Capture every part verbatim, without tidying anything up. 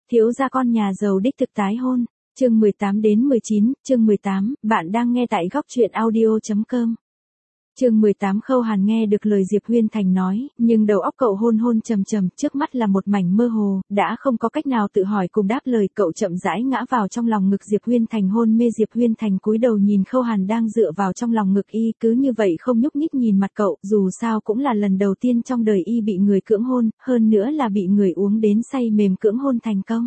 Thiếu gia con nhà giàu đích thực tái hôn. Chương mười tám đến mười chín, chương mười tám, bạn đang nghe tại góc truyện audio chấm com. Chương mười tám. Khâu Hàn nghe được lời Diệp Huyên Thành nói, nhưng đầu óc cậu hôn hôn trầm trầm, trước mắt là một mảnh mơ hồ, đã không có cách nào tự hỏi cùng đáp lời, cậu chậm rãi ngã vào trong lòng ngực Diệp Huyên Thành hôn mê. Diệp Huyên Thành cúi đầu nhìn Khâu Hàn đang dựa vào trong lòng ngực y, cứ như vậy không nhúc nhích nhìn mặt cậu, dù sao cũng là lần đầu tiên trong đời y bị người cưỡng hôn, hơn nữa là bị người uống đến say mềm cưỡng hôn thành công.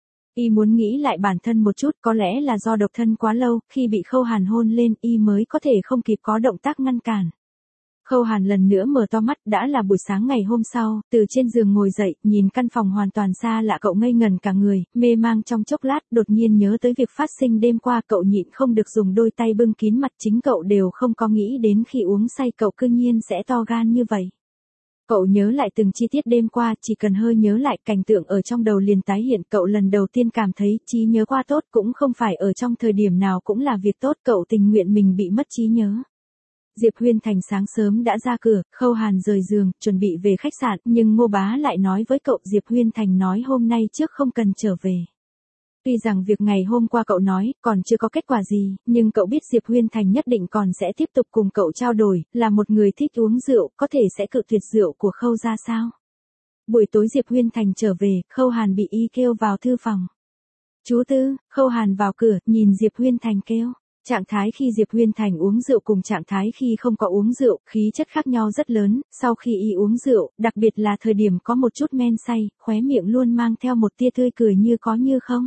Y muốn nghĩ lại bản thân một chút, có lẽ là do độc thân quá lâu, khi bị Khâu Hàn hôn lên y mới có thể không kịp có động tác ngăn cản. Khâu Hàn lần nữa mở to mắt, đã là buổi sáng ngày hôm sau, từ trên giường ngồi dậy, nhìn căn phòng hoàn toàn xa lạ, cậu ngây ngần cả người, mê mang trong chốc lát, đột nhiên nhớ tới việc phát sinh đêm qua, cậu nhịn không được dùng đôi tay bưng kín mặt, chính cậu đều không có nghĩ đến khi uống say cậu cư nhiên sẽ to gan như vậy. Cậu nhớ lại từng chi tiết đêm qua, chỉ cần hơi nhớ lại cảnh tượng ở trong đầu liền tái hiện, cậu lần đầu tiên cảm thấy trí nhớ qua tốt cũng không phải ở trong thời điểm nào cũng là việc tốt, cậu tình nguyện mình bị mất trí nhớ. Diệp Huyên Thành sáng sớm đã ra cửa, Khâu Hàn rời giường, chuẩn bị về khách sạn, nhưng Ngô Bá lại nói với cậu, Diệp Huyên Thành nói hôm nay trước không cần trở về. Tuy rằng việc ngày hôm qua cậu nói, còn chưa có kết quả gì, nhưng cậu biết Diệp Huyên Thành nhất định còn sẽ tiếp tục cùng cậu trao đổi, là một người thích uống rượu, có thể sẽ cự tuyệt rượu của Khâu ra sao. Buổi tối Diệp Huyên Thành trở về, Khâu Hàn bị y kêu vào thư phòng. Chú Tư, Khâu Hàn vào cửa, nhìn Diệp Huyên Thành kêu. Trạng thái khi Diệp Huyên Thành uống rượu cùng trạng thái khi không có uống rượu, khí chất khác nhau rất lớn, sau khi y uống rượu, đặc biệt là thời điểm có một chút men say, khóe miệng luôn mang theo một tia tươi cười như có như không.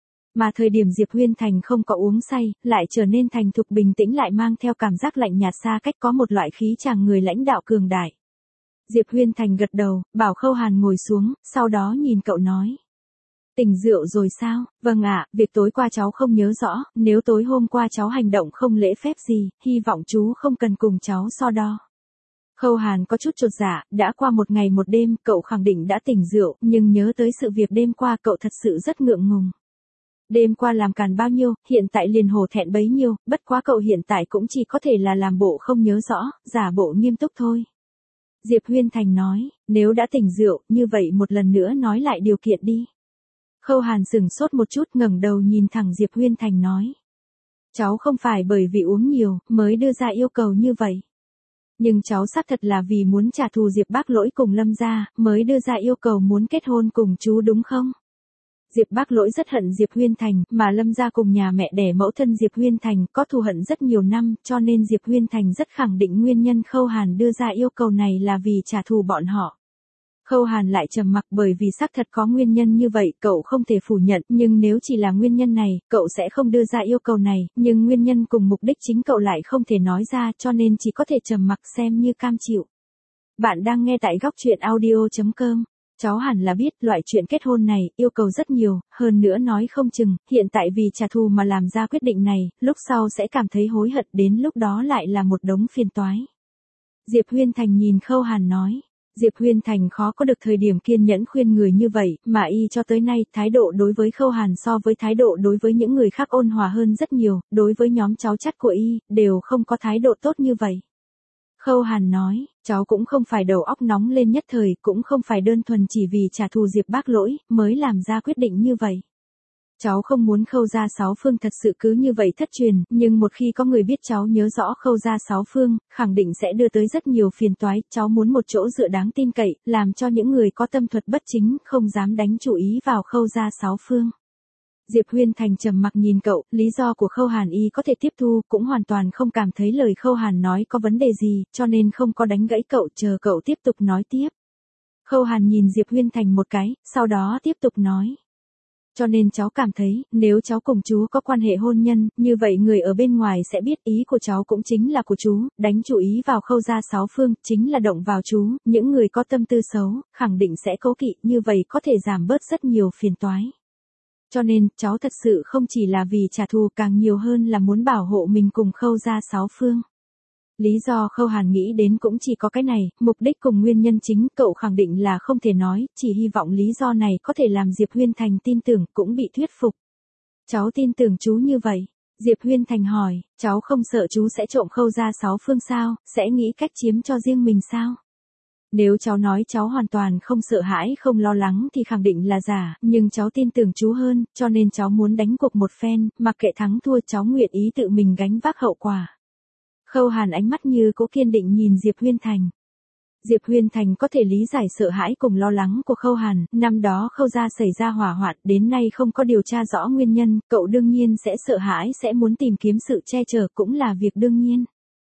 Mà thời điểm Diệp Huyên Thành không có uống say, lại trở nên thành thục bình tĩnh, lại mang theo cảm giác lạnh nhạt xa cách, có một loại khí chàng người lãnh đạo cường đại. Diệp Huyên Thành gật đầu, bảo Khâu Hàn ngồi xuống, sau đó nhìn cậu nói. Tỉnh rượu rồi sao? Vâng ạ, việc tối qua cháu không nhớ rõ, nếu tối hôm qua cháu hành động không lễ phép gì, hy vọng chú không cần cùng cháu so đo. Khâu Hàn có chút chột dạ, đã qua một ngày một đêm, cậu khẳng định đã tỉnh rượu, nhưng nhớ tới sự việc đêm qua cậu thật sự rất ngượng ngùng. Đêm qua làm càn bao nhiêu, hiện tại liền hổ thẹn bấy nhiêu, bất quá cậu hiện tại cũng chỉ có thể là làm bộ không nhớ rõ, giả bộ nghiêm túc thôi. Diệp Huyên Thành nói, nếu đã tỉnh rượu, như vậy một lần nữa nói lại điều kiện đi. Khâu Hàn sửng sốt một chút, ngẩng đầu nhìn thẳng Diệp Huyên Thành nói. Cháu không phải bởi vì uống nhiều, mới đưa ra yêu cầu như vậy. Nhưng cháu xác thật là vì muốn trả thù Diệp Bác Lỗi cùng Lâm gia, mới đưa ra yêu cầu muốn kết hôn cùng chú đúng không? Diệp Bác Lỗi rất hận Diệp Huyên Thành, mà Lâm gia cùng nhà mẹ đẻ mẫu thân Diệp Huyên Thành có thù hận rất nhiều năm, cho nên Diệp Huyên Thành rất khẳng định nguyên nhân Khâu Hàn đưa ra yêu cầu này là vì trả thù bọn họ. Khâu Hàn lại trầm mặc, bởi vì xác thật có nguyên nhân như vậy, cậu không thể phủ nhận, nhưng nếu chỉ là nguyên nhân này, cậu sẽ không đưa ra yêu cầu này, nhưng nguyên nhân cùng mục đích chính cậu lại không thể nói ra, cho nên chỉ có thể trầm mặc xem như cam chịu. Bạn đang nghe tại góc truyện audio chấm com. Cháu hẳn là biết, loại chuyện kết hôn này, yêu cầu rất nhiều, hơn nữa nói không chừng, hiện tại vì trả thù mà làm ra quyết định này, lúc sau sẽ cảm thấy hối hận, đến lúc đó lại là một đống phiền toái. Diệp Huyên Thành nhìn Khâu Hàn nói. Diệp Huyên Thành khó có được thời điểm kiên nhẫn khuyên người như vậy, mà y cho tới nay, thái độ đối với Khâu Hàn so với thái độ đối với những người khác ôn hòa hơn rất nhiều, đối với nhóm cháu chắt của y, đều không có thái độ tốt như vậy. Khâu Hàn nói, cháu cũng không phải đầu óc nóng lên nhất thời, cũng không phải đơn thuần chỉ vì trả thù Diệp Bác Lỗi, mới làm ra quyết định như vậy. Cháu không muốn Khâu gia sáu phương thật sự cứ như vậy thất truyền, nhưng một khi có người biết cháu nhớ rõ Khâu gia sáu phương, khẳng định sẽ đưa tới rất nhiều phiền toái, cháu muốn một chỗ dựa đáng tin cậy, làm cho những người có tâm thuật bất chính, không dám đánh chủ ý vào Khâu gia sáu phương. Diệp Huyên Thành trầm mặc nhìn cậu, lý do của Khâu Hàn y có thể tiếp thu, cũng hoàn toàn không cảm thấy lời Khâu Hàn nói có vấn đề gì, cho nên không có đánh gãy cậu, chờ cậu tiếp tục nói tiếp. Khâu Hàn nhìn Diệp Huyên Thành một cái, sau đó tiếp tục nói. Cho nên cháu cảm thấy, nếu cháu cùng chú có quan hệ hôn nhân, như vậy người ở bên ngoài sẽ biết ý của cháu cũng chính là của chú, đánh chủ ý vào Khâu gia sáu phương, chính là động vào chú, những người có tâm tư xấu, khẳng định sẽ cố kỵ, như vậy có thể giảm bớt rất nhiều phiền toái. Cho nên, cháu thật sự không chỉ là vì trả thù, càng nhiều hơn là muốn bảo hộ mình cùng Khâu gia sáu phương. Lý do Khâu Hàn nghĩ đến cũng chỉ có cái này, mục đích cùng nguyên nhân chính cậu khẳng định là không thể nói, chỉ hy vọng lý do này có thể làm Diệp Huyên Thành tin tưởng, cũng bị thuyết phục. Cháu tin tưởng chú như vậy. Diệp Huyên Thành hỏi, cháu không sợ chú sẽ trộm Khâu gia sáu phương sao, sẽ nghĩ cách chiếm cho riêng mình sao? Nếu cháu nói cháu hoàn toàn không sợ hãi không lo lắng thì khẳng định là giả, nhưng cháu tin tưởng chú hơn, cho nên cháu muốn đánh cuộc một phen, mặc kệ thắng thua cháu nguyện ý tự mình gánh vác hậu quả. Khâu Hàn ánh mắt như cỗ kiên định nhìn Diệp Huyên Thành. Diệp Huyên Thành có thể lý giải sợ hãi cùng lo lắng của Khâu Hàn, năm đó Khâu gia xảy ra hỏa hoạn, đến nay không có điều tra rõ nguyên nhân, cậu đương nhiên sẽ sợ hãi sẽ muốn tìm kiếm sự che chở cũng là việc đương nhiên.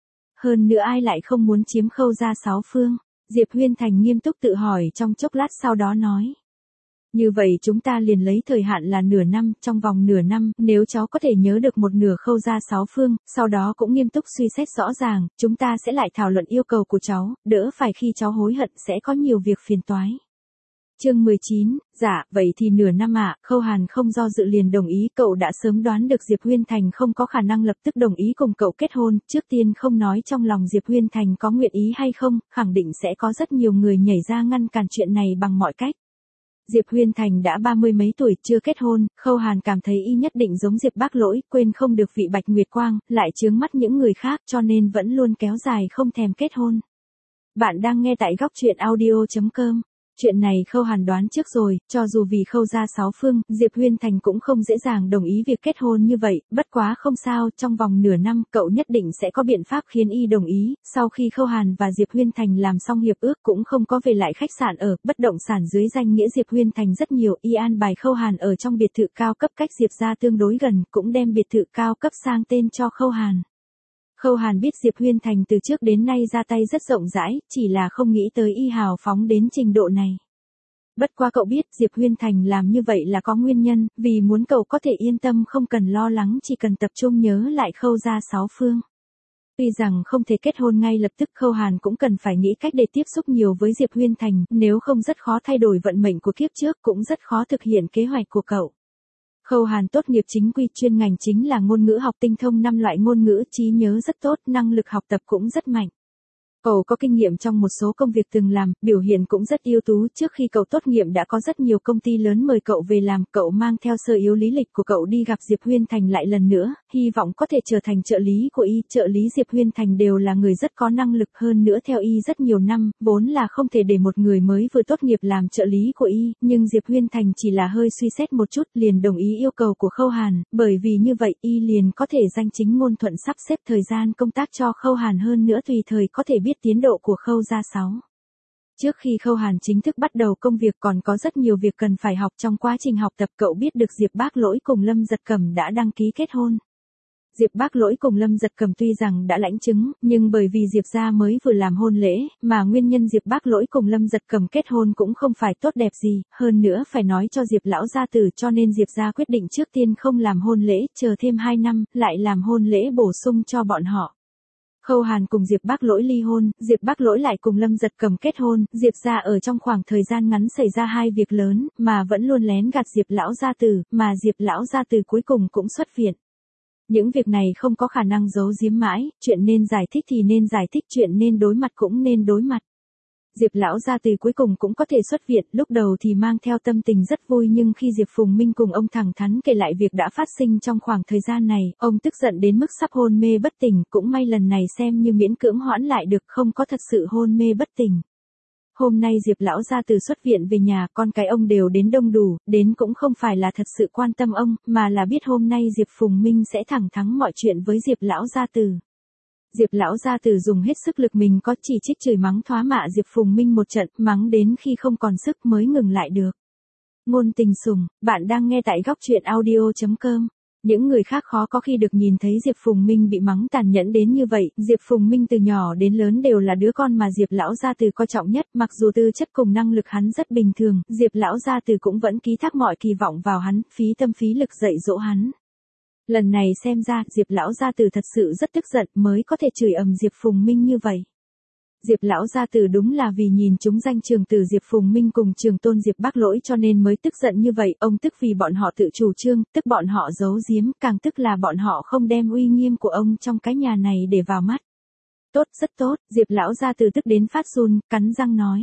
Hơn nữa ai lại không muốn chiếm Khâu gia sáu phương, Diệp Huyên Thành nghiêm túc tự hỏi trong chốc lát sau đó nói. Như vậy chúng ta liền lấy thời hạn là nửa năm, trong vòng nửa năm, nếu cháu có thể nhớ được một nửa Khâu gia sáu phương, sau đó cũng nghiêm túc suy xét rõ ràng, chúng ta sẽ lại thảo luận yêu cầu của cháu, đỡ phải khi cháu hối hận sẽ có nhiều việc phiền toái. Chương mười chín, dạ, vậy thì nửa năm ạ, à, Khâu Hàn không do dự liền đồng ý, cậu đã sớm đoán được Diệp Huyên Thành không có khả năng lập tức đồng ý cùng cậu kết hôn, trước tiên không nói trong lòng Diệp Huyên Thành có nguyện ý hay không, khẳng định sẽ có rất nhiều người nhảy ra ngăn cản chuyện này bằng mọi cách. Diệp Huyên Thành đã ba mươi mấy tuổi chưa kết hôn, Khâu Hàn cảm thấy y nhất định giống Diệp Bác Lỗi, quên không được vị Bạch Nguyệt Quang, lại chướng mắt những người khác cho nên vẫn luôn kéo dài không thèm kết hôn. Bạn đang nghe tại góc truyện audio chấm com. Chuyện này Khâu Hàn đoán trước rồi, cho dù vì Khâu gia sáu phương, Diệp Huyên Thành cũng không dễ dàng đồng ý việc kết hôn như vậy, bất quá không sao, trong vòng nửa năm cậu nhất định sẽ có biện pháp khiến y đồng ý, sau khi Khâu Hàn và Diệp Huyên Thành làm xong hiệp ước cũng không có về lại khách sạn ở, bất động sản dưới danh nghĩa Diệp Huyên Thành rất nhiều, y an bài Khâu Hàn ở trong biệt thự cao cấp cách Diệp gia tương đối gần, cũng đem biệt thự cao cấp sang tên cho Khâu Hàn. Khâu Hàn biết Diệp Huyên Thành từ trước đến nay ra tay rất rộng rãi, chỉ là không nghĩ tới y hào phóng đến trình độ này. Bất quá cậu biết Diệp Huyên Thành làm như vậy là có nguyên nhân, vì muốn cậu có thể yên tâm không cần lo lắng chỉ cần tập trung nhớ lại Khâu gia sáu phương. Tuy rằng không thể kết hôn ngay lập tức Khâu Hàn cũng cần phải nghĩ cách để tiếp xúc nhiều với Diệp Huyên Thành, nếu không rất khó thay đổi vận mệnh của kiếp trước cũng rất khó thực hiện kế hoạch của cậu. Khâu Hàn tốt nghiệp chính quy chuyên ngành chính là ngôn ngữ học tinh thông năm loại ngôn ngữ, trí nhớ rất tốt, năng lực học tập cũng rất mạnh. Cậu có kinh nghiệm trong một số công việc từng làm, biểu hiện cũng rất ưu tú, trước khi cậu tốt nghiệp đã có rất nhiều công ty lớn mời cậu về làm, cậu mang theo sơ yếu lý lịch của cậu đi gặp Diệp Huyên Thành lại lần nữa, hy vọng có thể trở thành trợ lý của y, trợ lý Diệp Huyên Thành đều là người rất có năng lực hơn nữa theo y rất nhiều năm, vốn là không thể để một người mới vừa tốt nghiệp làm trợ lý của y, nhưng Diệp Huyên Thành chỉ là hơi suy xét một chút liền đồng ý yêu cầu của Khâu Hàn, bởi vì như vậy y liền có thể danh chính ngôn thuận sắp xếp thời gian công tác cho Khâu Hàn hơn nữa tùy thời có thể biết tiến độ của Khâu gia sáu. Trước khi Khâu Hàn chính thức bắt đầu công việc còn có rất nhiều việc cần phải học, trong quá trình học tập cậu biết được Diệp Bác Lỗi cùng Lâm Giật Cẩm đã đăng ký kết hôn. Diệp Bác Lỗi cùng Lâm Giật Cẩm tuy rằng đã lãnh chứng, nhưng bởi vì Diệp gia mới vừa làm hôn lễ, mà nguyên nhân Diệp Bác Lỗi cùng Lâm Giật Cẩm kết hôn cũng không phải tốt đẹp gì, hơn nữa phải nói cho Diệp lão gia tử, cho nên Diệp gia quyết định trước tiên không làm hôn lễ, chờ thêm hai năm, lại làm hôn lễ bổ sung cho bọn họ. Khâu Hàn cùng Diệp Bác Lỗi ly hôn, Diệp Bác Lỗi lại cùng Lâm Giật Cẩm kết hôn, Diệp gia ở trong khoảng thời gian ngắn xảy ra hai việc lớn, mà vẫn luôn lén gạt Diệp lão gia tử, mà Diệp lão gia tử cuối cùng cũng xuất viện. Những việc này không có khả năng giấu giếm mãi, chuyện nên giải thích thì nên giải thích, chuyện nên đối mặt cũng nên đối mặt. Diệp lão gia tử cuối cùng cũng có thể xuất viện, lúc đầu thì mang theo tâm tình rất vui nhưng khi Diệp Phùng Minh cùng ông thẳng thắn kể lại việc đã phát sinh trong khoảng thời gian này, ông tức giận đến mức sắp hôn mê bất tỉnh, cũng may lần này xem như miễn cưỡng hoãn lại được, không có thật sự hôn mê bất tỉnh. Hôm nay Diệp lão gia tử xuất viện về nhà, con cái ông đều đến đông đủ, đến cũng không phải là thật sự quan tâm ông, mà là biết hôm nay Diệp Phùng Minh sẽ thẳng thắn mọi chuyện với Diệp lão gia tử. Diệp lão gia tử dùng hết sức lực mình có, chỉ trích chửi mắng thoá mạ Diệp Phùng Minh một trận, mắng đến khi không còn sức mới ngừng lại được. Ngôn tình sủng, bạn đang nghe tại góc truyện audio chấm com. Những người khác khó có khi được nhìn thấy Diệp Phùng Minh bị mắng tàn nhẫn đến như vậy, Diệp Phùng Minh từ nhỏ đến lớn đều là đứa con mà Diệp lão gia tử coi trọng nhất, mặc dù tư chất cùng năng lực hắn rất bình thường, Diệp lão gia tử cũng vẫn ký thác mọi kỳ vọng vào hắn, phí tâm phí lực dạy dỗ hắn. Lần này xem ra, Diệp lão gia tử thật sự rất tức giận mới có thể chửi ầm Diệp Phùng Minh như vậy. Diệp lão gia tử đúng là vì nhìn chúng danh trường tử Diệp Phùng Minh cùng trường tôn Diệp Bác Lỗi cho nên mới tức giận như vậy, ông tức vì bọn họ tự chủ trương, tức bọn họ giấu giếm, càng tức là bọn họ không đem uy nghiêm của ông trong cái nhà này để vào mắt. Tốt, rất tốt, Diệp lão gia tử tức đến phát run, cắn răng nói.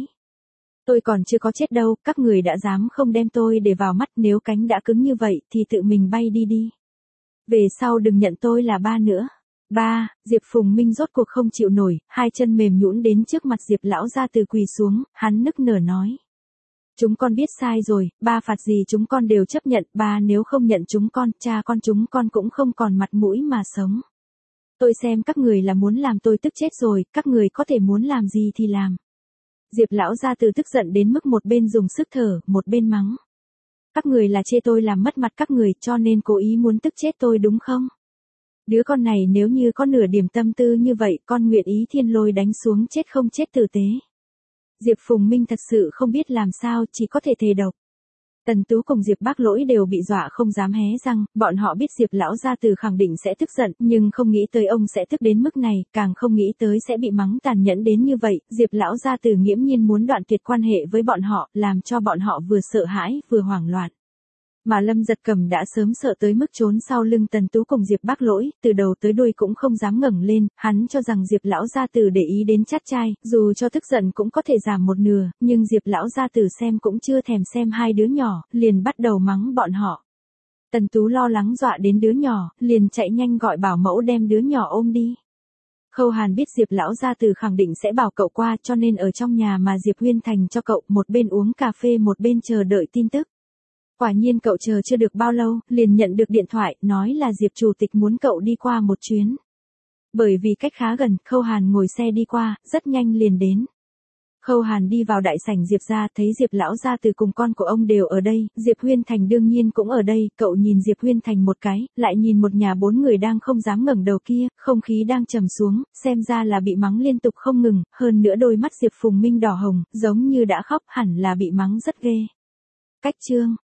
Tôi còn chưa có chết đâu, các người đã dám không đem tôi để vào mắt, nếu cánh đã cứng như vậy thì tự mình bay đi đi. Về sau đừng nhận tôi là ba nữa. Ba, Diệp Phùng Minh rốt cuộc không chịu nổi, hai chân mềm nhũn đến trước mặt Diệp lão gia từ quỳ xuống, hắn nức nở nói. Chúng con biết sai rồi, ba phạt gì chúng con đều chấp nhận, ba nếu không nhận chúng con, cha con chúng con cũng không còn mặt mũi mà sống. Tôi xem các người là muốn làm tôi tức chết rồi, các người có thể muốn làm gì thì làm. Diệp lão gia từ tức giận đến mức một bên dùng sức thở, một bên mắng. Các người là chê tôi làm mất mặt các người cho nên cố ý muốn tức chết tôi đúng không? Đứa con này nếu như có nửa điểm tâm tư như vậy con nguyện ý thiên lôi đánh xuống chết không chết tử tế. Diệp Phùng Minh thật sự không biết làm sao chỉ có thể thề độc. Tần Tú cùng Diệp Bác Lỗi đều bị dọa không dám hé răng, bọn họ biết Diệp lão gia từ khẳng định sẽ tức giận, nhưng không nghĩ tới ông sẽ tức đến mức này, càng không nghĩ tới sẽ bị mắng tàn nhẫn đến như vậy, Diệp lão gia từ nghiễm nhiên muốn đoạn tuyệt quan hệ với bọn họ, làm cho bọn họ vừa sợ hãi, vừa hoảng loạn. Mà Lâm Giật Cầm đã sớm sợ tới mức trốn sau lưng Tần Tú cùng Diệp Bác Lỗi, từ đầu tới đuôi cũng không dám ngẩng lên, hắn cho rằng Diệp lão gia tử để ý đến chát trai, dù cho tức giận cũng có thể giảm một nửa, nhưng Diệp lão gia tử xem cũng chưa thèm xem hai đứa nhỏ, liền bắt đầu mắng bọn họ. Tần Tú lo lắng dọa đến đứa nhỏ, liền chạy nhanh gọi bảo mẫu đem đứa nhỏ ôm đi. Khâu Hàn biết Diệp lão gia tử khẳng định sẽ bảo cậu qua cho nên ở trong nhà mà Diệp Huyên Thành cho cậu, một bên uống cà phê một bên chờ đợi tin tức. Quả nhiên cậu chờ chưa được bao lâu, liền nhận được điện thoại, nói là Diệp chủ tịch muốn cậu đi qua một chuyến. Bởi vì cách khá gần, Khâu Hàn ngồi xe đi qua, rất nhanh liền đến. Khâu Hàn đi vào đại sảnh Diệp gia, thấy Diệp lão gia từ cùng con của ông đều ở đây, Diệp Huyên Thành đương nhiên cũng ở đây, cậu nhìn Diệp Huyên Thành một cái, lại nhìn một nhà bốn người đang không dám ngẩng đầu kia, không khí đang trầm xuống, xem ra là bị mắng liên tục không ngừng, hơn nữa đôi mắt Diệp Phùng Minh đỏ hồng, giống như đã khóc, hẳn là bị mắng rất ghê. Cách chương